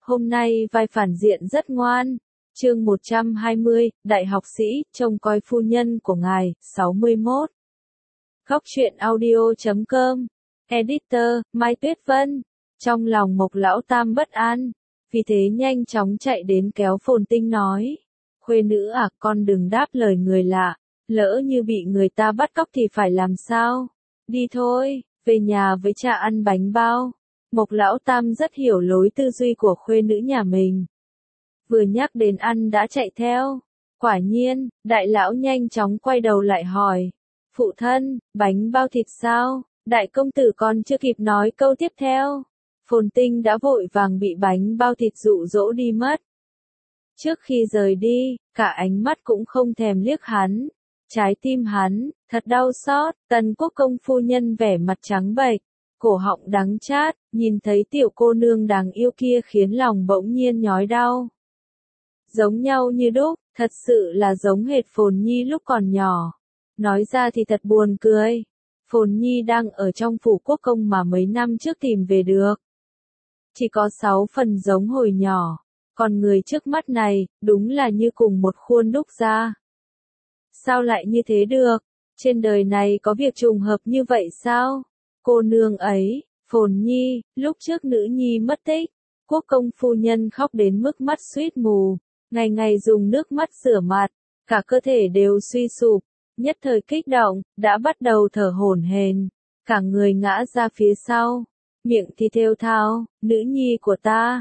Hôm nay vai phản diện rất ngoan. Chương 120, Đại học sĩ, trông coi phu nhân của ngài, 61. Góc truyện audio.com. Editor, Mai Tuyết Vân. Trong lòng Mộc Lão Tam bất an, vì thế nhanh chóng chạy đến kéo Phồn Tinh nói. Khuê nữ à, con đừng đáp lời người lạ, lỡ như bị người ta bắt cóc thì phải làm sao? Đi thôi, về nhà với cha ăn bánh bao. Mộc Lão Tam rất hiểu lối tư duy của khuê nữ nhà mình. Vừa nhắc đến ăn đã chạy theo. Quả nhiên, đại lão nhanh chóng quay đầu lại hỏi. Phụ thân, bánh bao thịt sao? Đại công tử còn chưa kịp nói câu tiếp theo. Phồn Tinh đã vội vàng bị bánh bao thịt dụ dỗ đi mất. Trước khi rời đi, cả ánh mắt cũng không thèm liếc hắn. Trái tim hắn, thật đau xót. Tần Quốc công phu nhân vẻ mặt trắng bệch, cổ họng đắng chát, nhìn thấy tiểu cô nương đáng yêu kia khiến lòng bỗng nhiên nhói đau. Giống nhau như đúc, thật sự là giống hệt Phồn Nhi lúc còn nhỏ. Nói ra thì thật buồn cười. Phồn Nhi đang ở trong phủ quốc công mà mấy năm trước tìm về được. Chỉ có 6 phần giống hồi nhỏ. Còn người trước mắt này, đúng là như cùng một khuôn đúc ra. Sao lại như thế được? Trên đời này có việc trùng hợp như vậy sao? Cô nương ấy, Phồn Nhi, lúc trước nữ nhi mất tích. Quốc công phu nhân khóc đến mức mắt suýt mù. Ngày ngày dùng nước mắt rửa mặt. Cả cơ thể đều suy sụp. Nhất thời kích động, đã bắt đầu thở hổn hển. Cả người ngã ra phía sau. Miệng thì thều thào, nữ nhi của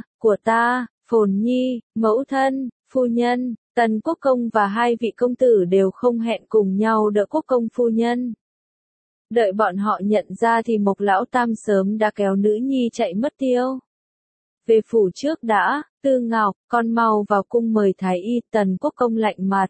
ta, Phồn Nhi, mẫu thân, phu nhân. Tần Quốc công và hai vị công tử đều không hẹn cùng nhau đỡ Quốc công phu nhân. Đợi bọn họ nhận ra thì Mộc Lão Tam sớm đã kéo nữ nhi chạy mất tiêu. Về phủ trước đã, Tư Ngọc, con mau vào cung mời thái y. Tần Quốc công lạnh mặt.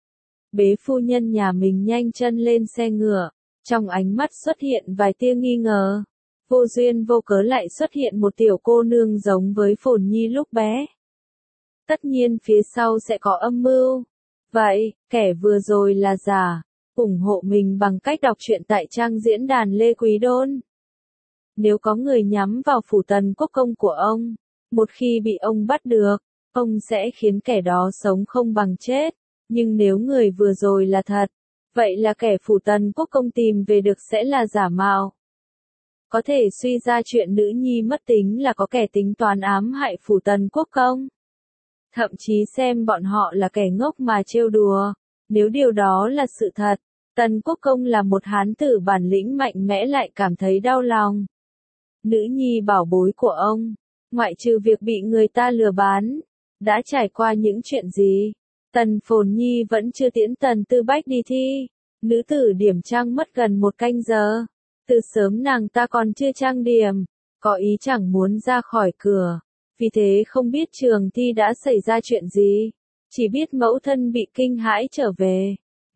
Bế phu nhân nhà mình nhanh chân lên xe ngựa, trong ánh mắt xuất hiện vài tia nghi ngờ. Vô duyên vô cớ lại xuất hiện một tiểu cô nương giống với Phồn Nhi lúc bé. Tất nhiên phía sau sẽ có âm mưu. Vậy, kẻ vừa rồi là giả. Ủng hộ mình bằng cách đọc truyện tại trang diễn đàn Lê Quý Đôn. Nếu có người nhắm vào phủ Tần Quốc công của ông, một khi bị ông bắt được, ông sẽ khiến kẻ đó sống không bằng chết. Nhưng nếu người vừa rồi là thật, vậy là kẻ phủ Tần Quốc công tìm về được sẽ là giả mạo. Có thể suy ra chuyện nữ nhi mất tính là có kẻ tính toán ám hại phủ Tần Quốc công. Thậm chí xem bọn họ là kẻ ngốc mà trêu đùa. Nếu điều đó là sự thật, Tần Quốc công là một hán tử bản lĩnh mạnh mẽ lại cảm thấy đau lòng. Nữ nhi bảo bối của ông, ngoại trừ việc bị người ta lừa bán, đã trải qua những chuyện gì? Tần Phồn Nhi vẫn chưa tiễn Tần Tư Bách đi thi. Nữ tử điểm trang mất gần 1 canh giờ. Từ sớm nàng ta còn chưa trang điểm, có ý chẳng muốn ra khỏi cửa. Vì thế không biết trường thi đã xảy ra chuyện gì. Chỉ biết mẫu thân bị kinh hãi trở về.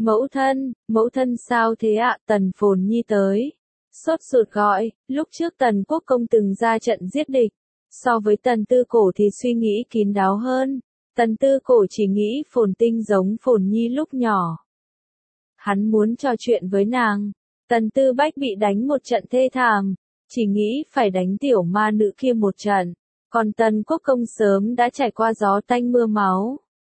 Mẫu thân sao thế ạ? Tần Phồn Nhi tới. Sốt ruột gọi, lúc trước Tần Quốc công từng ra trận giết địch. So với Tần Tư Cổ thì suy nghĩ kín đáo hơn. Tần Tư Cổ chỉ nghĩ Phồn Tinh giống Phồn Nhi lúc nhỏ. Hắn muốn trò chuyện với nàng. Tần Tư Bách bị đánh một trận thê thảm, chỉ nghĩ phải đánh tiểu ma nữ kia một trận. Còn Tần Quốc công sớm đã trải qua gió tanh mưa máu.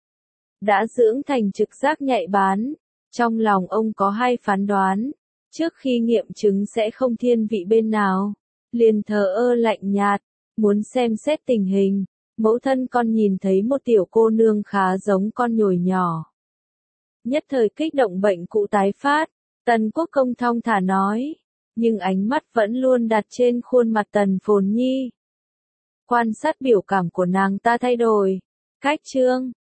Đã dưỡng thành trực giác nhạy bén. Trong lòng ông có hai phán đoán. Trước khi nghiệm chứng sẽ không thiên vị bên nào. Liền thờ ơ lạnh nhạt, muốn xem xét tình hình. Mẫu thân con nhìn thấy một tiểu cô nương khá giống con nhồi nhỏ. Nhất thời kích động bệnh cũ tái phát. Tần Quốc công thong thả nói. Nhưng ánh mắt vẫn luôn đặt trên khuôn mặt Tần Phồn Nhi. Quan sát biểu cảm của nàng ta thay đổi. Cách chương,